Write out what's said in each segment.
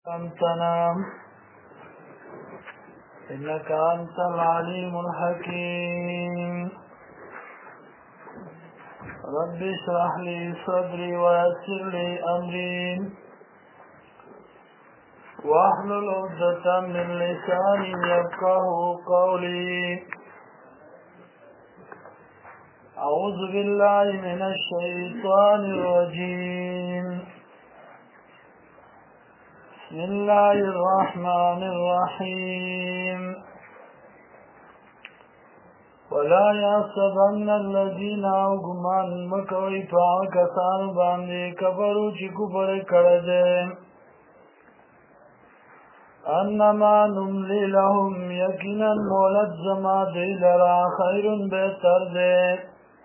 لم تنام إنك أنت العليم الحكيم رب اشرح لي صدري ويسر لي أمري واحلل عقدة من لساني يفقهوا قولي أعوذ بالله من الشيطان الرجيم بسم الله الرحمن الرحيم ولا يحسبن الذين أغمان مكوي فاكسان باندي كفروا چی کفر کرده انما نملی لهم یقینا مولد زما دی لرا خیر بہتر دے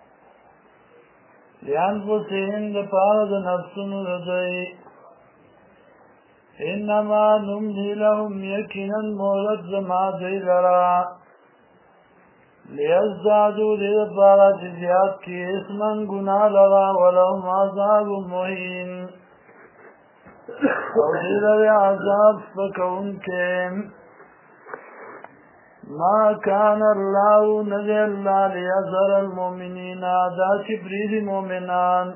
لانفسهم دپارد نفسن ردئی انما نملی لهم یقینا مولد زما دی لرا لیزدادو دی دپارد زیاد کی اسمن گناہ لرا ولهم عذاب مہین اور دیلر عذاب فکون کے ما کان اللہ نجی اللہ لیذر المومنین دا چپریدی مومنان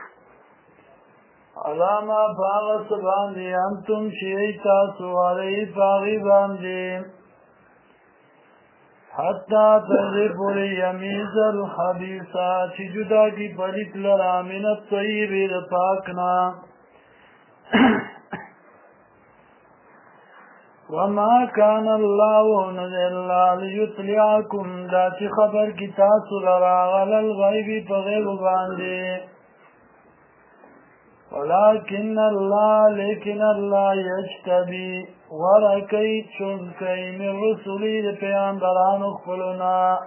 علامہ باغت باندی انتم شیئیتا سوالی باغی باندی حتی تردی پوری یمیز الحبیثہ چی جدا کی پلیت لرا من الطیبی پاکنا وما كان الله نزل ليطلعكم ذات خبر کی تاسو لرا على الغیب بغیب باندې ولكن الله لیکن الله یجتبی ورکی چونکی من رسولی پیغمبرانو خپلونا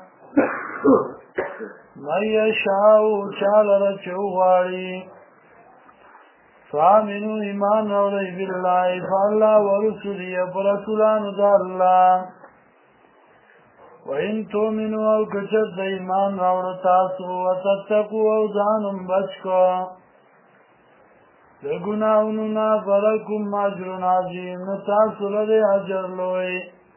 من یشاء چالر چوغاړي فامنوا ایمان روڑی باللہ فاللہ ورسولی برسولان دا اللہ وَإِن تُؤْمِنُوا او کچت دا ایمان روڑ تاسو وَتَتَّقُوا او زانم بچکو لگناوننا فلکم عجر عظیم نتاسو لدے عجر لوئی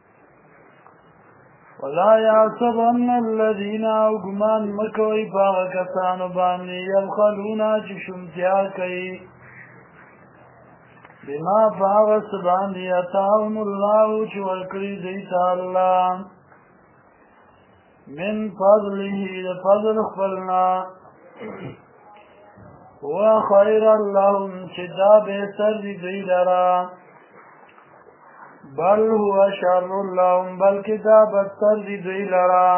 وَلَا يَعْصَبَنَّ الَّذِينَ او گمان مکوئی باغ کسانو بانی یبخلونا چشمتیا کئی بما فاغس باندی اتاهم اللہ چورکری دیتا اللہ من فضله فضل خفلنا وخیر اللہم چدا بہتر دی لرا بل هو شر اللہم بلکہ دا بدتر دی لرا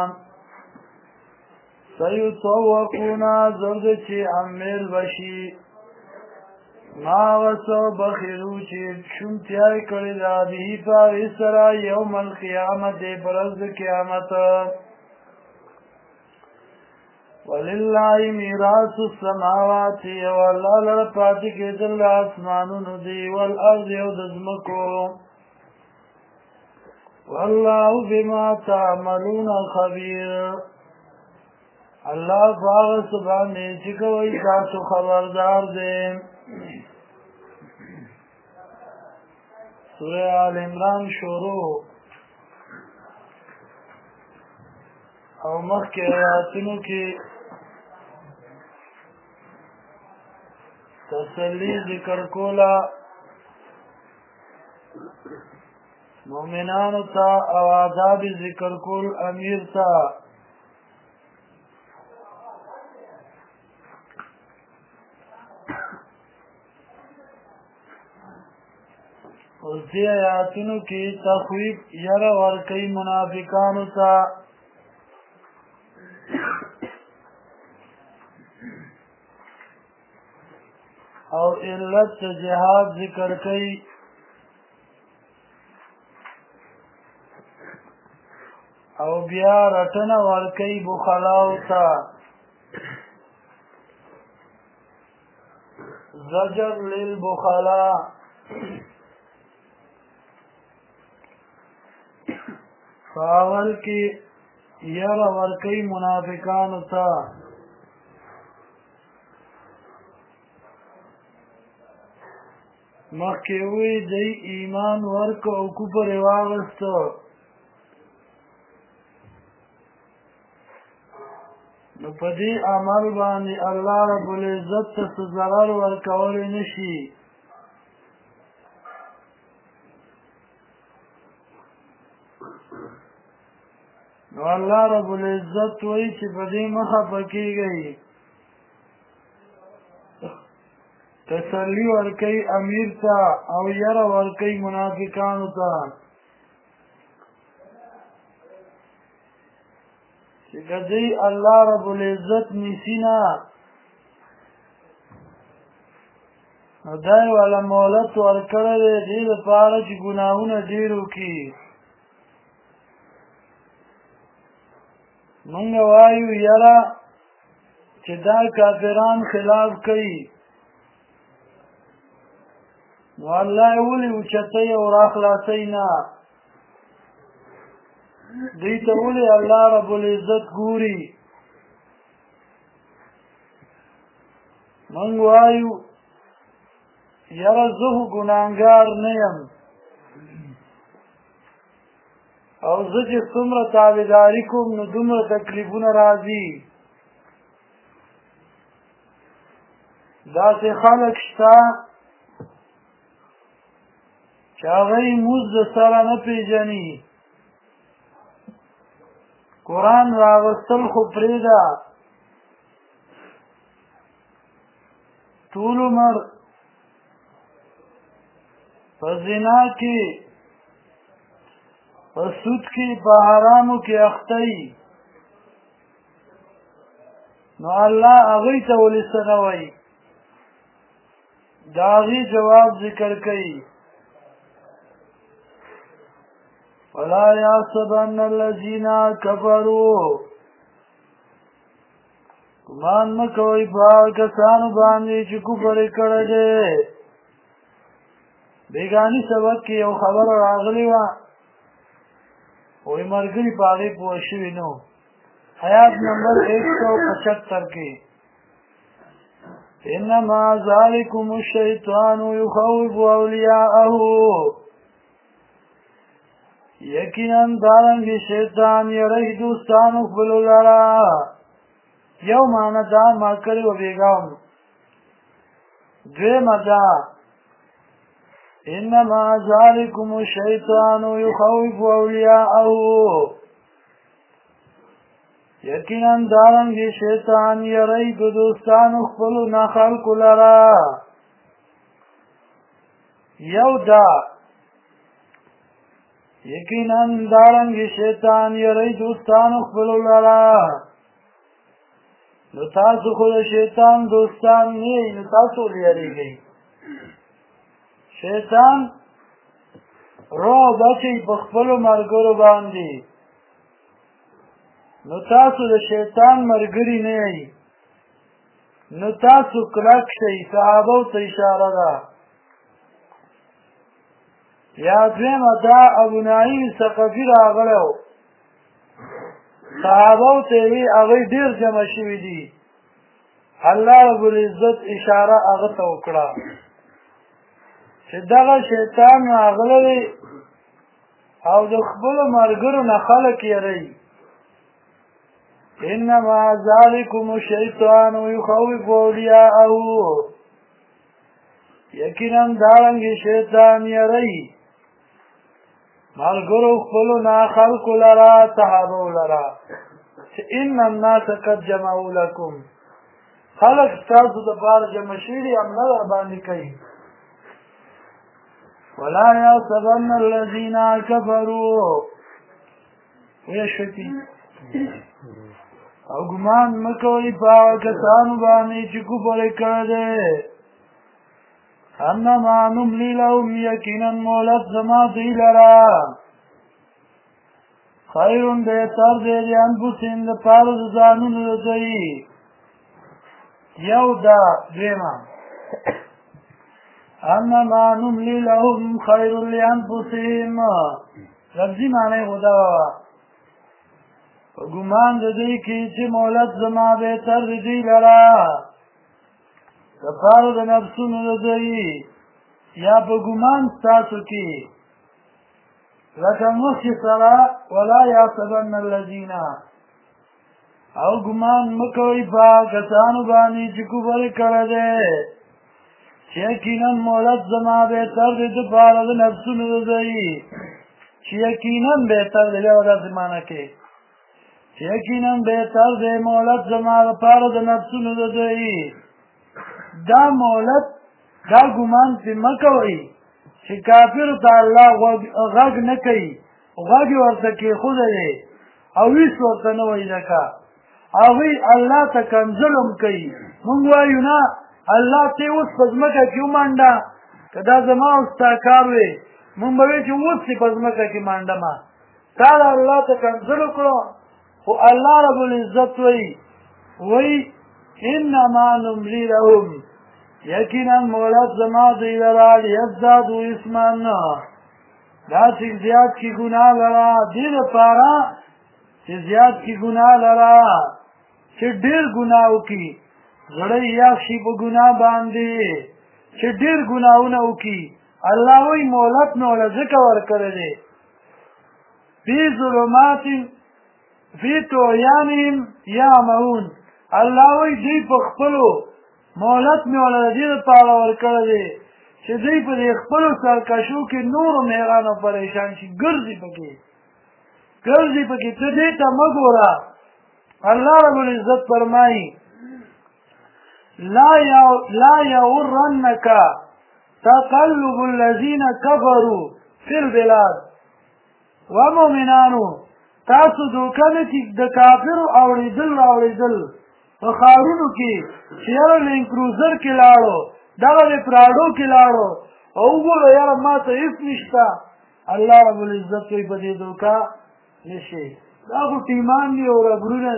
سیطوقونا زرد چی عمیل بشی ما غسو بخیرو چی شمتیائی کری دا بیهی پا اسرا یوم القیامت برز قیامت وللہ میراث السماوات واللہ لرپاتی کے دل آسمانون دی والارض او دزمکو واللہ بما تعملون خبیر اللہ فاغ سبحانی چکوئی تاسو خبردار دے سورہ آل عمران شروع او مخ کے آیاتنو کی تسلی ذکر کولا مومنانو تا او عذاب ذکر کول امیر تا اس دی آیاتنو کی تخویب یر ورکی منافقانو تا او علت جہاد ذکر کئی او بیا رٹن ورکی بخلاو تا زجر للبخلا فاول کی یر ورکی منافقانو تا مخکې وی دی ایمان ورک او کفر یې واغسته نو په دې عمل باندې الله رب العزت ته څه ضرر ورکولی نه شي نو الله رب العزت وایي چې په دې مه خفه کېږئ تسلی ورکوي امیر ته او یره ورکوي منافقانو ته چې که دوی الله رب العزت نیسي نه نو دی والا مهلت ورکړی دی دې دپاره چې ګناهونه ډېر وکړي مونږ وایو یره چې دا کافران خلاف کوي نو الله یې ولې اوچتوي او راخلاصوي نه دوی ته ولې الله رب العزت ګوري مونږ وایو یاره زه خو ګناهګار نه یم او زه چې څومره تابعداري کوم نو دومره تکلیفونه راځي داسې خلک شته چې هغه یې مونځ د سره نه پېژني قرآن راغستل خو پرېږده ټول عمر په زنا کې په سود کې په حرامو کې اخته وي نو الله هغوی ته ولې څه نه وایي د هغې جواب ذکر کوي ولا يحسبن الذين كفروا ګمان مه کوئ په هغه کسانو باندې چې کفر یې کړی دی بیګاني سبق کې یو خبره راغلې وه وایي ملګري په هغې پوه شوي نه حیات نمبر 175 کې انما ذلكم الشیطان یخوف اولیاءه یقینا دارنګ شیطان یری دوستانو خپلو لرا یو معنی دا ما کړی و بیګام دویمه دا انما ذلكم الشیطان یخوف اولیاءه یقینا دارنګ شیطان یری دوستانو خپلو نه خلکو لرا یو دا یقینا دارنګ شیطان یری دوستانو خپلو لرا نو تاسو خو د شیطان دوستان نه یئ نو تاسو ولې یریږئ شیطان روح بچئ په خپلو ملګرو باندې نو تاسو د شیطان ملګري نه یئ نو تاسو کلک شئ صحابو ته اشاره ده یا دویمه دا ابو نعیم ثقفي راغلی و صحابو ته وی هغوی ډېر جمع شوي دي الله رب العزت اشاره هغه ته وکړه چې دغه شیطان راغلی دی او د خپلو ملګرو نه خلک یری انما ذلكم الشیطان یخوف اولیاءه یقینا دارنګ شیطان یری ملګرو خپلو نه خلکو لرا صحابو لرا چې ان الناس قد جمعوا لكم خلک ستاسو دپاره جمع شوي دي حمله درباندې کوي ولا يحسبن الذين كفروا ويشفي او ګمان مه کوئ په هغه کسانو باندې چې کفر یې کړی دی انما نملي لهم یقینا مهلت زما دوی لرا خیر بهتر دی لانفسهم دپاره د ځانونو د دوی یو دا دویمه انما نملي لهم خیر لانفسهم لفظي معنی خو دا وه په ګمان د دوی کې چې مهلت زما بهتر د دوی لرا دپاره د نفسونو د دوی یا په ګمان ستاسو کې لکه مخکې سره ولا یحسبن الذین او ګمان مه کوئ په کسانو باندې چې کفر کړی دی چې یقینا مهلت زما بهتر دی دپاره د نفسونو د دوی چې یقینا بهتر دی بیا به داسې معنی کې چې یقینا بهتر دی مهلت زما دپاره د نفسونو د دوی دا مهلت دا ګمان پې مه کوئ چې کافرو ته الله غږ نه کوي غږ یې ورته کېښودی دی او هېڅ ورته نه وایي ځکه هغوی الله ته کنځلم کوي مونږ وایو نه الله ته یې اوس په ځمکه کې ومنډه که دا زما او ستا کار وی مونږ به وایو چې اوس یې په ځمکه کې منډمه تا د الله ته کنځل وکړو خو الله رب العزت وایي انما نملي لهم یقینا مهلت زما دوی لره لیزدادوا اثما دا چې زیات کړي ګناه لره دې دپاره چې زیات کړي ګناه لره چې ډېر ګناه وکړي زړه یې یخ شي په ګناه باندې چې ډېر ګناهونه وکړي الله وایي مهلت مې ورله ځکه ورکړی دی فی ظلمات فی طغیانهم یعمهون الله وایي دوی په خپلو مهلت مې ورله د دې دپاره ورکړی دی چې دوی په دې خپلو سرکشو کې نورو حیران او پریشان شي ګرځي پکې ته دې ته مه ګوره الله رب العزت فرمایي لا یغرنک تقلب الذین کفروا فی البلاد ومؤمنانو تاسو دوکه نه چې د کافرو اورېدل په ښارونو کې چې یاره لینکروزر کې لاړو دغه د پراډو کې لاړو او وګوره یاره ما ته هېڅ نشته الله رب العزت وایي په دې دوکه نه شي دا خو ټیمان دي او ربړونه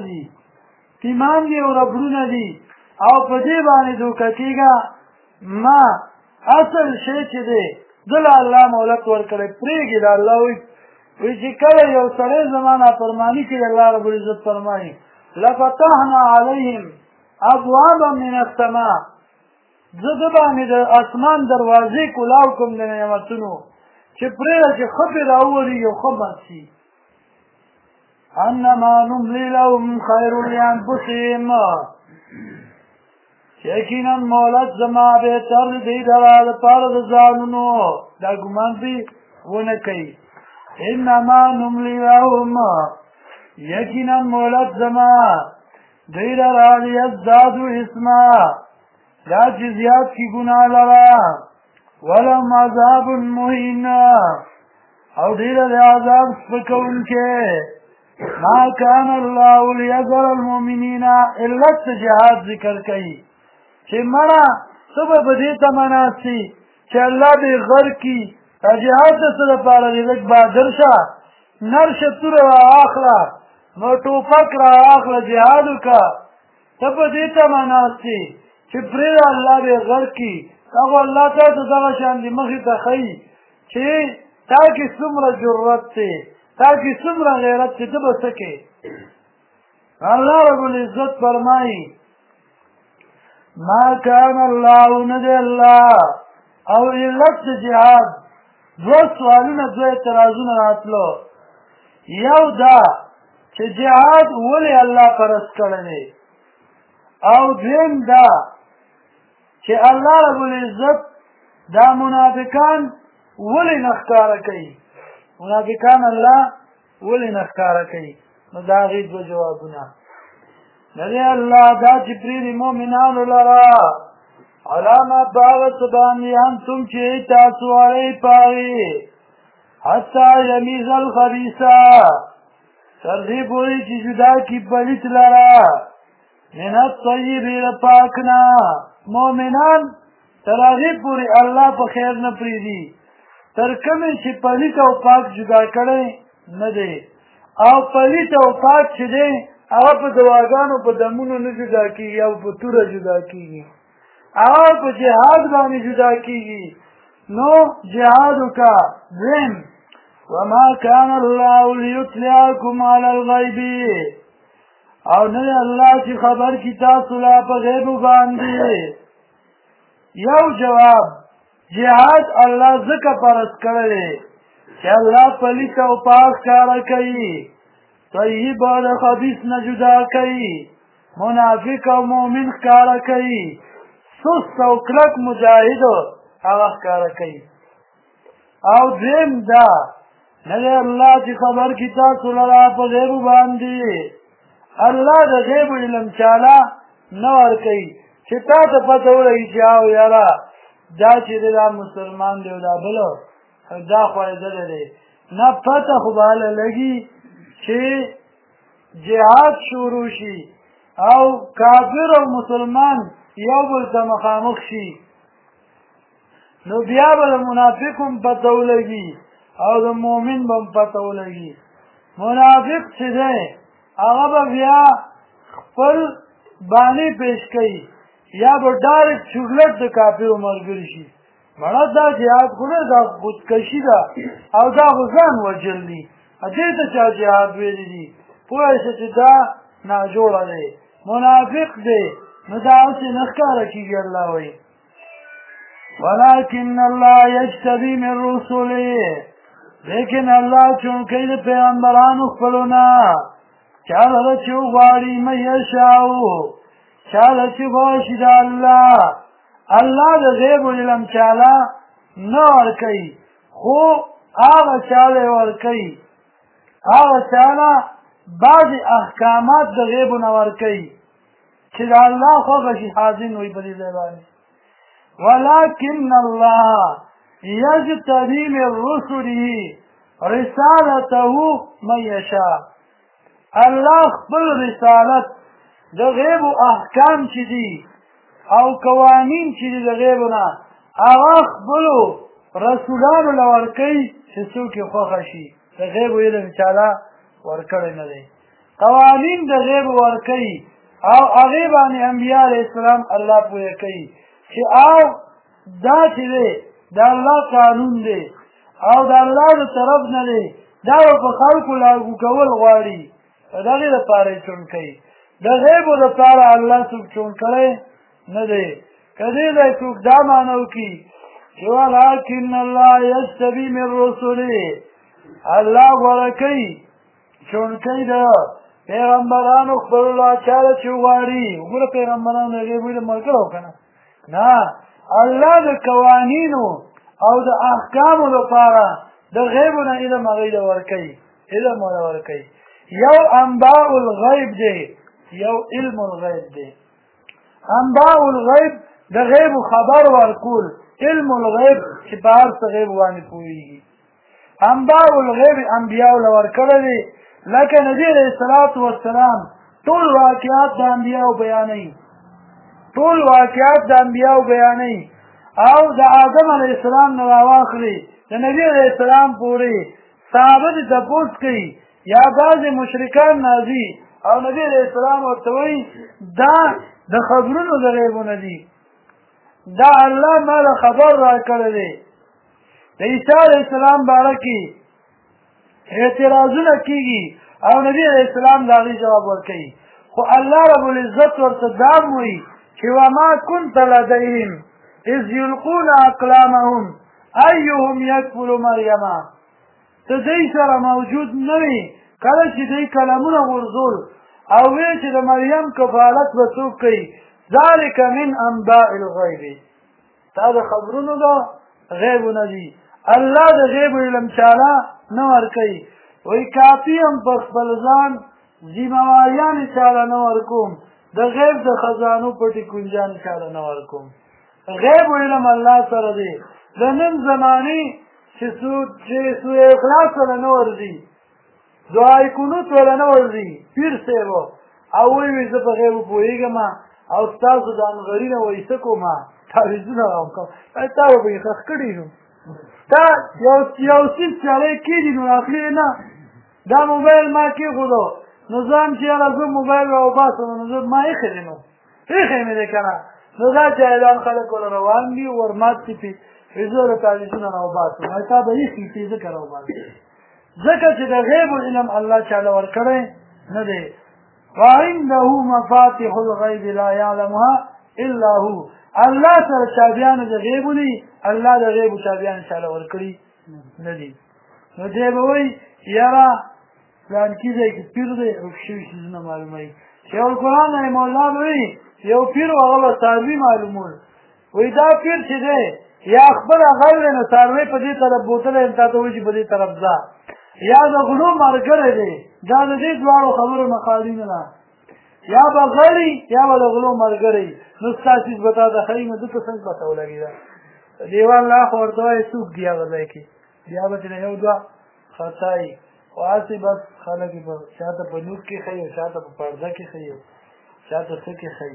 دي او په دې باندې دوکه کېږه ما اصل شی چې دی دله الله مهلت ورکړی پرېږي د الله وایي چې کله یو سړی زما نافرماني کوي الله رب العزت فرمایي لفتحنا علیهم ابوابا من السماء زه د باندې د اسمان دروازې کلاو کوم د نعمتونو چې پرېږده چې ښه پرې راوورېږي او ښه بند شي انما نملي لهم خیر لانفسهم یقینا مهلت زما بهتر دی دپاره د ځانونو دا ګمان پې ونه کوي انما نملي لهم یقینا مهلت زما دوی لره لیزدادوا اثما دا چې زیات کړي ګناه لره ولهم عذاب مهین او دوی له عذاب سپکوونکی ما کان الله لیذر المؤمنین علت جهاد ذکر کوي چې مړه ته به په دې تمه ناست یې چې الله دې غر کړي دا جهاد د څه دپاره دی لږ بهادر شه نرشه توره راواخله نو ټوپک راواخله جهاد وکړه ته په دې تمه ناست یې چې پرېږده الله دې غر کړي دا خو الله تا ته دغه شان دې مخې ته ښیي چې تا کې څومره جرت دی تا کې څومره غیرت دی ته به څه کې الله رب العزت فرمایي ما کان الله نه دی الله او علت د جهاد دوه سوالونه دوه اعتراضونه راتلو یو دا چې جهاد ولې الله فرض کړی دی او دویم دا چې الله رب العزت دا منافقان ولې نه ښکاره کوي منافقان الله ولې نه ښکاره کوي نو د هغې دوه جوابونه ندی الله دا چې پرېږدي مؤمنانو لره علامه په هغه څه باندې انتم چې تاسو اړئ په هغې حتی یمیز الخبیثه تر دې پورې چې جدا کړي پلیت لره من الطیب د پاک نه مؤمنان تر هغې پورې الله په خیر نه پرېږدي تر کومې چې پلیت او پاک جدا کړی نه دی او پلیت او پاک چې دی هغه په دواګانو په دمونو نه جدا کېږي او په توره جدا کېږي هغه په جهاد باندې جدا کېږي نو جهاد وکړه دویم وما كان الله ليطلعكم على الغيب او نه الله چې خبر کی تاسو لا په غیب باندې یو جواب جهاد الله ځکه فرض کړی دی چې الله پلیت او پاک ښکاره کوي، طیب او د خبیث نه جدا کوي، منافق او مؤمن ښکاره کوي، سست او کلک مجاهد هغه ښکاره کوي. او دریم دا نه دی الله چې خبر کي تاسو لره په غیبو باندې، الله د غیبو علم چاله نه ورکوي چې تا ته پته ولګي چې او یاره دا چې دی دا مسلمان دی او دا بله دا خوایده دی، نه پته خو به هله لګي چې جهاد شروع شي او کافر او مسلمان یو بل ته مخامخ شي، نو بیا به د منافق هم پته ولګي او د مؤمن به هم پته ولګي. منافق چې دی هغه به بیا خپل بانې پیش کوي یا به ډایرکټ چورلټ د کافرو ملګري شي. مړه دا جهاد خو نه دا خودکشي ده او دا خو ځان وژل دي، دې ته چا جهاد ویلي دي؟ پوه شه چې دا ناجوړه دی، منافق دی، نو دا هسې نه ښکاره کېږي. الله وایي ولكن الله یجتبي من رسله، لیکن الله چونکی د پیغمبرانو خپلو نه چا لره چې وغواړي من یشاء، چا له چې غواړي د الله. الله د غیب علم چاله نه ورکوي، خو هغه چاله ورکوي، هغه چاله بعضې احکامات د غیبو نه ورکوي چې د الله خوښه شي حاضر وي په دې ځای باندې. ولكن الله یجتبي من رسله رسالته من یشاء، الله خپل رسالت د غیبو احکام چې دي او قوانین چې دي د غیبو نه هغه خپلو رسولانو له ورکوي چې څوک یې خوښه شي. د غیبو علم چاله ورکړی نه دی، قوانین د غیبو ورکوي او هغې باندې انبیا علیه السلام الله پوهه کوي چې او دا چې دی د الله قانون دی او د الله د طرف نه دی، دا به په خلکو لاګو کول غواړي، د هغې دپاره یې چون کوي. د غیبو دپاره الله څوک چون کړی نه دی. که دې ځای څوک دا معنی وکړي چې ولکن الله یجتبي من رسله، الله غوره کوي چون کوي د پیغمبرانو خپلو له چاله چې وغواړي. وګوره پیغمبرانو د غیبو علم ورکړی و که نه؟ نه، الله د قوانینو او د احکامو لپاره د غیبو نه علم هغوی له ورکوي، علم وله ورکوي. یو انباء الغیب دی، یو علم الغیب دی. انباء الغیب د غیب خبر ورکول، علم الغیب چې په هر څه غیب باندې پوهېږي. انباء الغیب انبیاو له ورکړی دی، لکه نبي علیه الصلاة والسلام ټول واقعات د انبیاو بیانوي، ټول واقعات د انبیاو بیانوي او د آدم علیه السلام نه راواخلي د نبي علیه السلام پورې صحابه دې تپوس کوي یا بعضې مشرکان نازي او نبي علیه السلام ورته وایي دا د خبرونو د غیبو نه دي، دا الله ما له خبر راکړی دی. د عیسی علیه السلام باره کې اعتراضونه کېږي او نبي علیه السلام د هغې جواب ورکوي، خو الله رب العزت ورته دا هم وایي چې وما كنت لديهم اذ يلقون اقلامهم ايهم يكفل مريم، ته دوی سره موجود نه وي کله چې دوی کلمونه غورځول او وی چې د مریم کفالت به څوک کوي. ذلک من انباء الغیب، دا د خبرونو د غیبو نه دي. الله د غیبو علم چاله نه ورکوي، وایي کافي هم په خپل ځان ذمهواریانې چاله نه ورکوم، د غیب د خزانو پټې کنجانې چاله نه ورکوم. غیب علم الله سره دی. د نن زمانې چې سوء اخلاص وله نه ورځي، دعای کنوت وله نه ورځي، پیر صاحب او وایي زه په غیبو پوهېږم او ستاسو د انغري نه وایي څه کوم تعویضونه کوم، تا به یې ښخ کړي نو دا یو سیب چالی کېږي نو اخلي نه. دا موبایل ما کېښودو نو ځان چې یاره زه موبایل راوباسم نو زه ما ایښی دی نو ایښی مې دی که نه، نو دا جاهلان خلک وله روان دي ورمات دي پې زه د تعویضونه راوباسم، وایي تا به ایښي پې ځکه راوباسم، ځکه چې د غیب علم الله چاله ورکړی نه دی. وعنده مفاتح الغیب لا یعلمها الا هو، الله سره چابیانو د غیبو دي الله د غیبو چابیان چاله ورکړي نه دي نو دی به وایي یاره پلانکي ځای کې پیر دی روک شوي څیزونه معلوموي شیخ القرآن رحمه الله به وایي یو پیر و هغه به څاروي معلومول وایي دا پیر چې دی یا خپله غل دی نو څاروی په دې طرف بوتلی تا ته وایي چې په دې طرف ځه یا د غلو ملګری دی دا د دې دواړو خبرو نه خالي نه ده یا به غړي یا به د غلو ملګری نو ستا څیز به تا ته ښایي نو ده ته څنګه پته ولګېده دیوال لا خو ورته وایي څوک دي هغه ځای کې بیا به ترې یو دوه خطایي خو هسې بس خلک یې چاته په نوک کې ښایي او چاته په پرده کې ښایي چاته څه کې ښایي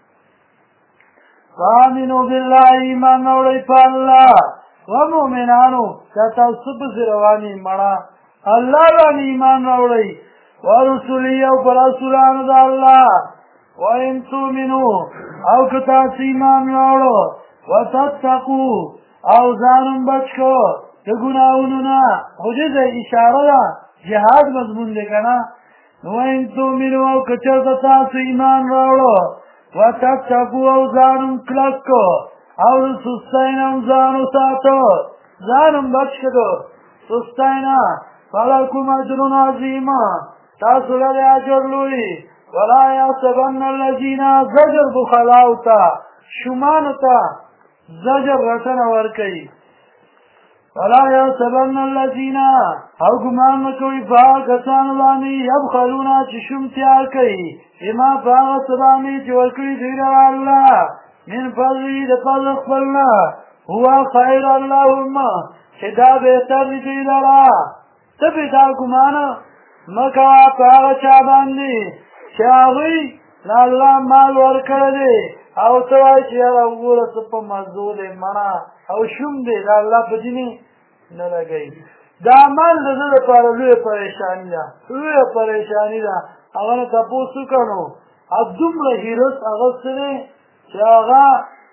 فآمنوا بالله ایمان راوړئ په الله ومؤمنانو دا تاسو څه پسې روان یې مړه الله باندې ایمان راوړئ ورسولي او په رسولانو د الله وإن تؤمنوا او که تاسو ایمان راوړو وتتقوا او ځانم بچ کو د ګناهونو نه خو دې ته اشاره ده جهاد مضمون دی که نه وإن تؤمنوا او که چېرته تاسو ایمان راوړو وتتقوا او ځانم کلک کو او د سستۍ نه هم ځان وساتو ځانم بچ کړو سستۍ نه فلکم اجر عظیم تاسو لرئ اجر لوی ولا یحسبن الذین زجر بخلاو ته شمانو ته زجر رټنه ورکوي ولا یحسبن الذین او ګمان مه کوئ په هغه کسانو باندې یبخلون چې شومتیا کوي بما په هغه څه باندې چې ورکړي دوی لره الله من فضله د فضل خپل نه هو خیر اللهم چې دا بهتر دي دوی لره ته پرې دا ګمانه مه کوه په هغه چا باندې چې هغوی له الله مال ورکړی دی او ته وایې چې یاره وګوره څه په مزو دی مړه او شوم دی د الله په دینې نه لګوي دا مال د ده دپاره لویه پریشاني ده لویه پریشاني ده هغه نه تپوس وکړه نو دومره هیرس اغوستی دی چې هغه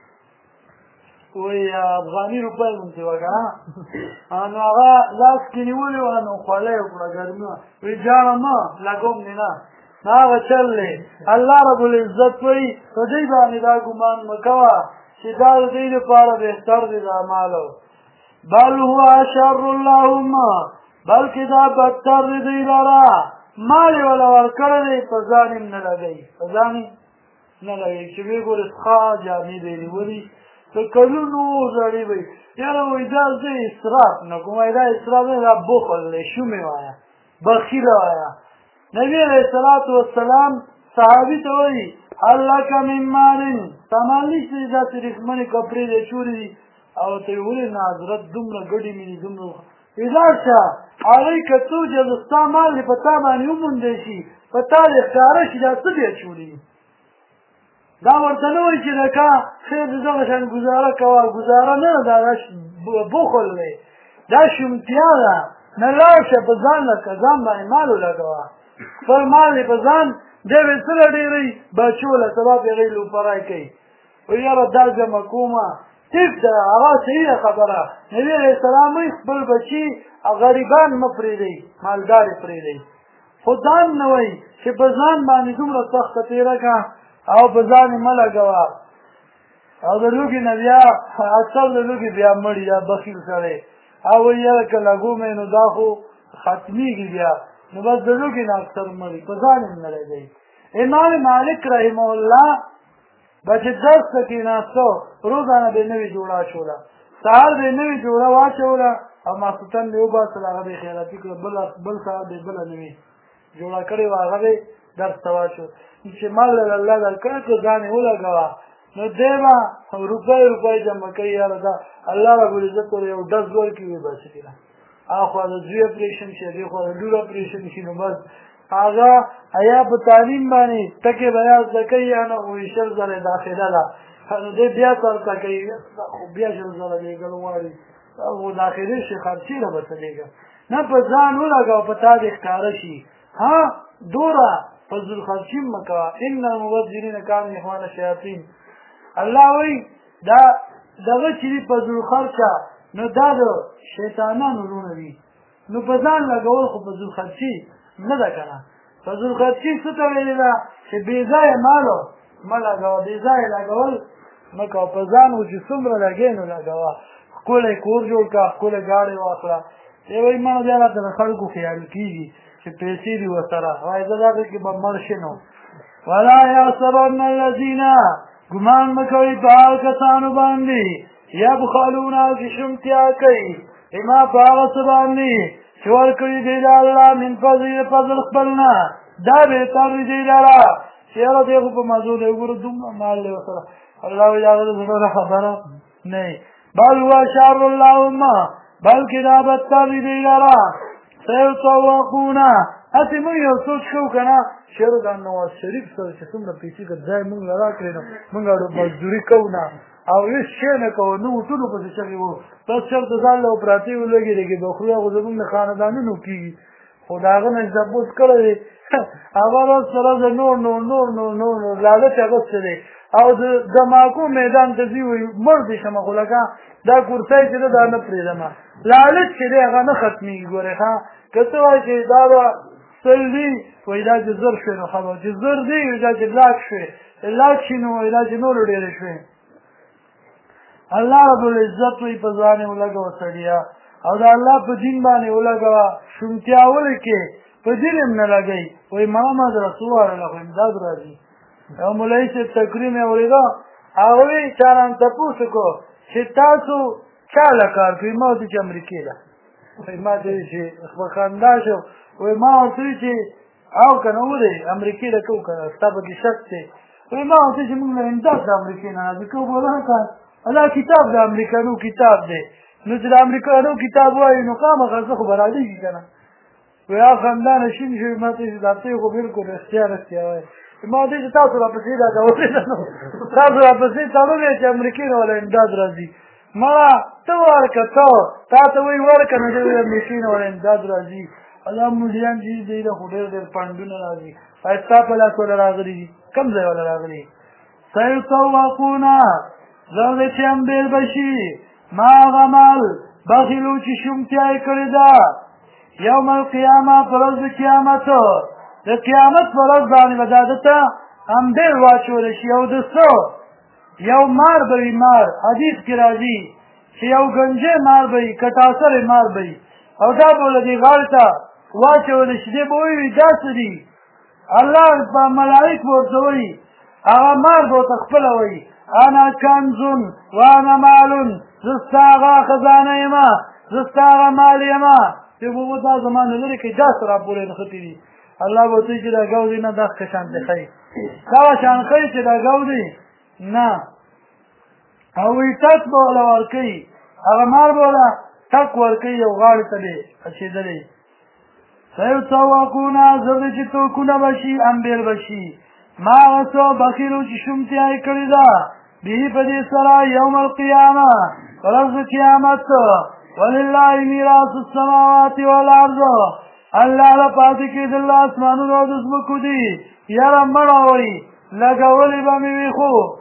وایي افغاني روپۍ غوندې وه که نه نو هغه لاس کې نیولې وه نو خولۍ یې وکړه ګرمي وه وایي جاړه مه لګوم دې نه هغه چل دی الله رب العزت وایي په دوی باندې دا ګمان مه کوه چې دا د دوی لپاره بهتر دی د اعمالو بل هو شر اللهم بلکې دا بدتر دی دوی لره مال یې وله ورکړی دی په ځان یې نه لګوي په ځان یې نه لګوي چې ویې ګورې ښه جامې به یې نیولي د کلونو زړې به یاره وایي دا زه اسراف نه کوم وایي دا اسراف نه دا بخل دی شومې وایه بخیله وایه نبی علیه الصلاة والسلام صحابي ته وایي هل لک من مال سامان نشته دي داسې رښمنې کپړې دی چورې دي او ته یې ولې نه حضرت دومره ګډې مې دي دومره لاړ شه هغوی که څو چې ستا مال دې په تا باندې وموندی شي په تا دې ښکاره شي دا څه بیا چورې دا ورته نه وایي چې لکه خیر د دغه شان ګزاره کوه ګزاره نه ده دا بخل دی دا شومتیا ده نه لاړ شه په ځان لکه ځان باندې مال ولګوه خپل مال دې په ځان دی به څه له ډېروي بچو له سبا پې هغوی لوپرای کوي وایي یاره دا جمع کومه ټیک ده هغه صحیح ده خبره نبي علیه السلام وایي خپل بچي غریبان مه پرېږدئ مالدار یې پرېږدئ خو ځان نه وایي چې په ځان باندې دومره سخته تېره کړه او په ځان یې مه لګوه او د لوږې نه بیا اکثر د لوږې بیا مړي دا بخیل سړی او وایي یاره که لګومی نو دا خو ختمیږي بیا نو بس د لوږې نه اکثر مړي په ځان یې نه لګوي امام مالک رحمه الله به چې درس ته کېناسته روزانه به یې نوې جوړه اچوله سهار به یې نوې جوړه واچوله او ماخوستن به یې وباسله هغه به یې خیراتي کړه بل سهار به یې بله نوې جوړه کړې وه هغه به درس ته واچو چې مال له الله درکړی که ځان یې ولګوه نو دی به روپۍ جمع کوي یاره دا الله ربالعزت ورته یو ډز ورکړي ویې باسي کنه هغه د زوی اپریشن شي هغې خوا د لور اپریشن شي نو بس هغه یا په تعلیم باندې ټکې به یا زده کوي یا نه وایي 100,000 داخله ده نو دی بیا سر ته کوي خو بیا 100,000 لېږل غواړي خو داخلې شي خرچې له به څه لېږه نه په ځان ولګوه په تا دې ښکاره شي ها دوره فضل خرچي مه کوه ان المبذرین کانوا اخوان الشیاطین الله وایي دا دغه چې دي فضل خرچه نو دا د شیطانانو وروڼه دي نو په ځان لګول خو فضل خرچي نه ده که نه فضل خرچي څه ته ویلې ده چې بې ځایه مالو مه لګوه بې ځایه لګول مه کوه په ځان خو چې څومره لګې نو لګوه ښکلی کور جوړ کړه ښکلی ګاډۍ واخله دی وایي مړه بیا راته د خلکو خیال کېږي چې پیسې دي ورسره وایي زه دغه کې به مړ شي نو ولا یحسبن الذین ګمان مه کوئ په هغه کسانو باندې یبخلون چې شومتیا کوي بما په هغه څه باندې چې ورکړي دی د الله من فضل خپل نه دا بهتر دی دی لره چې یاره دی خو په مزو دی وګوره دومره مال دی ورسره الله وایي هغه د زړه خبره نه بل هو شر اللهم بلکې دا بدتر دی دی لره سیطوقون هسې موږ یو سوچ کوو که نه چېرې دا نواز شریف سره چې څومره پیسې که ځای موږ له راکړې نو موږ مزدوري کوو نه او هېڅ شی نه کوو نه ټولو پسې چغې وو بس چېرته ځان له پراتې ولګېږي به خوري هغه زموږ د خاندانونو کېږي خو د هغه نه تپوس کړی دی هغه ورځ سره د نور لالچ اغوستی دی او د دماکو میدان ته ځي وایي مړ دې شمه خو لکه دا کورسۍ چې ده دا نه پرېږدمه لالچ چې دی هغه نه ختمېږي ګورې ښه که څه وایي چې دا به سل دي وایي دا چې زر شوې نو خبر چې زر دي وایي دا چې لاک شوې لاک شي نو وایي دا چې نورو ډېرې شوې الله رب العزت وایي په ځان یې ولګوه سړیه او د الله په دین باندې ولګوه شومتیا ولیکې په دین هم نه لګئ وایي محمد رسول الله خو امداد راځي یو مولوي صاحب تقریر مې اورېده هغه وایي چا رانه تپوس وکړو چې تاسو چا له کار کوئ ما ورته چې امریکې ده وایي ما ته وایي چې په خندا شو وایي ما ورته وایي چې او که نه ودی امریکې ده کوو که نه ستا پکې شک دی وایي ما ورته چې موږ له امداد د امریکې نه راځي کوو بوله کار دا کتاب د امریکانو کتاب دی نو چې د امریکانو کتاب وایي نو خامخا زه خو به راځېږي که نه وایي هغه خندانه شین شوي ما ته چې دا ته خو بلکل رښتیا وایي ما ورته چې تاسو راپسې دا کولې ده نو تاسو راپسې تړلې چې امریکې نه ولا امداد راځي مړه ته ورکه تا ته وایي ورکه نو دی وایي امریکې نه ولا امداد راځي الله مولیان چې دی له خو ډېر ډېر پنډونه راځي ستا په لاس ولا راغلي دي کوم ځای ولا راغلي سیطوقون زر دی چې امبېل به شي ما هغه مال بخیلو چې شومتیا یې کړې ده یوم القیامه په ورځ د قیامت د قیامت په ورځ باندې به دا ده ته امبېل واچولی شي او د څه یو مار به وي مار حدیث کې راځي چې یو ګنجی مار به وي کټاسرې مار به وي او دا به له دې غاړې ته واچولی شي دی به وایي دا څه دي الله په ملایک به ورته وایي هغه مار به ورته خپله وایي انا کنزون وانا مالون زه ستا هغه خزانه یمه زه ستا هغه مال یمه چې بابا دا زما نه لرې کې داسې راپورې نښتي دي الله به ورته چې دا ګو دی نه داسې شانتې ښایي دغه شان ښایي چې دا ګو دی نه او وایي ټک به وله ورکوي هغه مال به وله ټک ورکوي یو غاړې ته دی اچېدلی سیطوقون زر دی چې توکونه به شي امبېل به شي ما هغه څه بخیلو چې شومتیا یې کړې ده به په دې سره یوم القیامه په ورځ د قیامت ولله میراث السماوات والارض الله له پاتې کېدل د اسمانونو او د ځمکو دي یاره مړه وایي لګولې به مې وي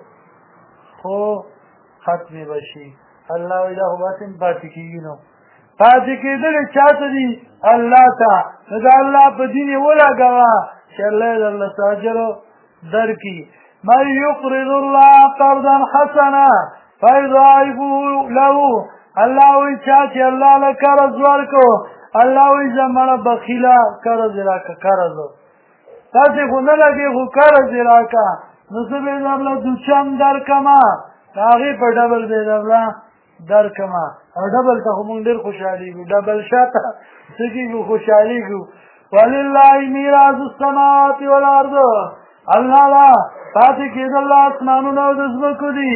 خو ختمې به شي الله وایي دا خو باسې هم پاتې کېږي نو پاتې کېدلې چا ته دي الله ته نو د الله په دین یې ولګوه چې الله یې درله څه اجر درکړي من یقرض الله قرضا حسنا فیضاعفه له الله وایي چا چې الله له قرض ورکړو الله وایي زه مړه بخیله قرض یې راکړه قرض تاسې خو نه لګې خو قرض یې راکړه نو زه به یې درله دوچم درکړمه د هغې په ډبل به یې درله درکړمه او ډبل ته خو مونږ ډېر خوشحالېږو ډبل شاته څه کېږو خوشحالېږو ولله میراث السماوات والارض الله لا پاتې کېدل د اسمانونو او د ځمکو دي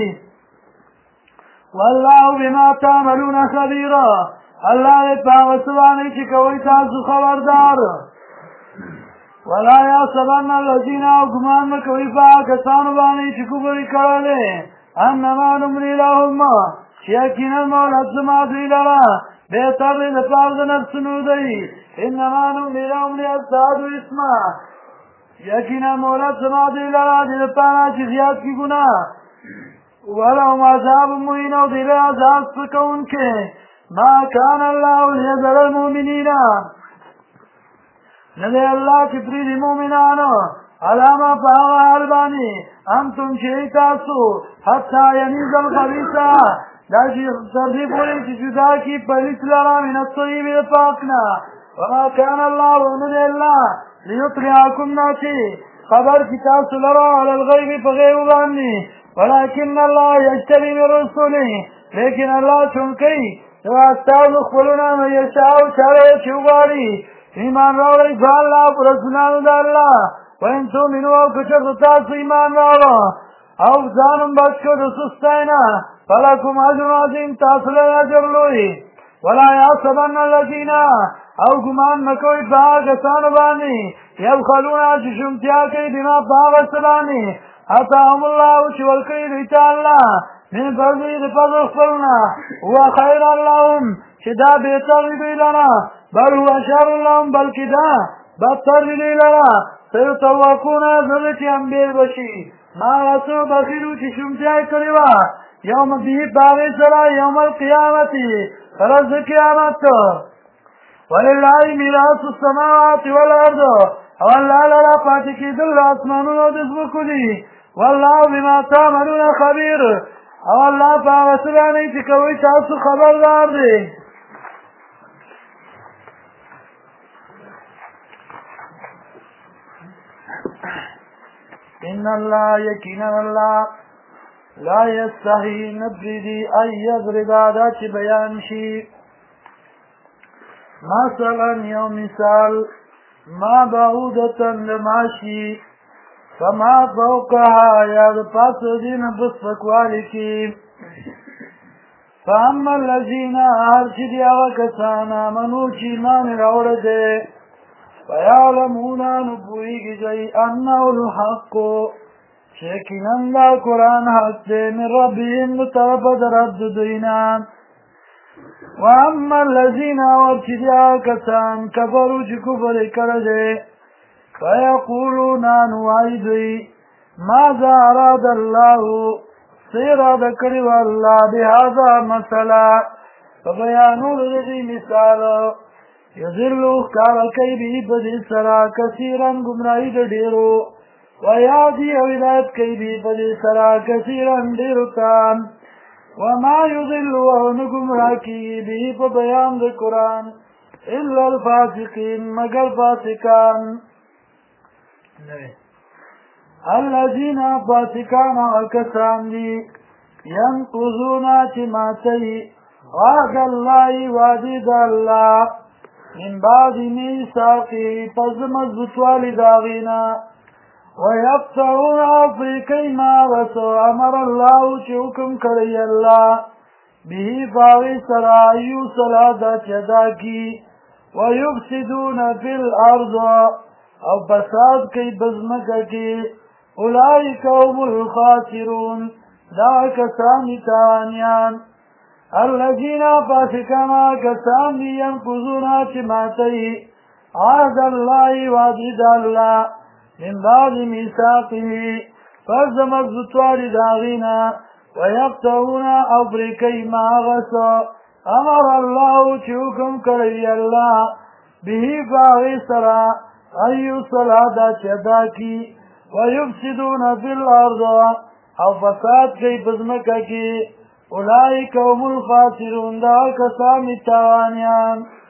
والله بما تعملون خبیره الله دې په هغه څه باندې چې کوئ تاسو خبردار ولا یحسبن الذین او ګمان مه کوئ په هغه کسانو باندې چې کفر یې کړلی انما نملي لهم چې یقینا مهلت زما دوی لره بهتر دی د پاره د نفسونو دی انما نملي لهم لیزدادوا اثما یقینا مهلت زما دوی لره دې دپاره چې زیات کړي ګناه ولهم عذاب مهین او دی له عذاب څه کوونکی ما کان الله لیذر المؤمنین نه دی الله چې پرېږدي مؤمنانو علی ما په هغه حال باندې انتم چې تاسو حتی یمیز الخبیثه دا چې تر دې پورې چې جدا کړي پلیس لره من الطیب د پاک نه وما کان الله ونه دی الله لیطلعکم دا چې خبر چې تاسو لره علی الغیب په غیب باندې ولکن الله یجتبی من رسله لیکن الله چونکی د استادو خپلونه من یشاء چاره چې وغواړي ایمان راوړئ په الله په رسولانو د الله وإن تؤمنوا او کچر تاسو ایمان راوړه او ځانم بچ کړو د سستۍ نه فلکم اجر عظیم تاسو له اجر لوی ولا یحسبن الذین او ګمان مه کوئ په هغه کسانو باندې یبخلون چې شومتیا کوي بما په هغه څه باندې آتاهم الله چې ورکوي دوی ته الله من فضله د فضل خپل نه هو خیر لهم چې دا بهتر وي دوی لره بل هو شر لهم بلکې دا بدتر وي دوی لره سیطوقون زده چې انبیر بشي ما رسو بخیرو چې شومتیا یې کړې وه یوم به باغې سره یوم القیامت فرض قیامت ولله میراث السماوات والارض او الله لرا پاتې کېدل د اسمانونو او د ځمکو دي والله بما تعملون خبیر او الله په هغه څه باندې چې کوئ تاسو خبردار دی ان الله یقینا الله لا یستحی نبریدی ان یضرب دا چې بیان شي مثلا یو مثال ما بعودتن لماشي فما فوقها یا د پاسو دین بس پکوالی کی فاما الذین هر چې دی هغه کسان آمنو چې ایمان راوړی دی فیعلمون نو پوهیږي دوی انه الحق چې یقینا دا قرآن حق دی من ربهم د طرفه د رب د دوی نه واما الذین اور چې دی هغه کسان کفرو چې کفر یې کړی دی فیقولون نو وایي دوی ماذا اراد الله څه اراده کړې وه الله بهذا مثلا په بیانولو د دې مثال یضلو ښکاره کوي به په دې سره کثیرا ګمراهي د ډېرو ویهدي او هدایت کوي به په دې سره کثیرا ډېرو ته وما یضل او نه ګمراه کېږي به په بیان د قرآن الا الفاسقین مگر فاسقان الذین فاسقان هغه کسان دي ینقضون چې ماتوي عهد الله وعدې د الله من بعد میثاقه پس د مضبوطوالي د هغې نه ویقطعون او پرې کوي ما هغه څه امر الله چې حکم کړی الله به په هغې سره یوصل دا چې ادا کړي ویفسدون فی الارض او فساد کوي په ځمکه کې اولئک هم الخاسرون دا کسان دي تاوانیان الذین فاسقان کسان دي ینقضون چې ماتوي عهد الله وعدې د الله من بعد میثاقه پس د مضبوطوالي د هغې نه ویقطعون او پرې کوي ما هغه څه امر الله چې حکم کړی الله به په هغې سره ان یوصل دا چې ادا کړي ویفسدون فی الارض او فساد کوي په ځمکه کې اولئک هم الخاسرون دا کسان دي تاوانیان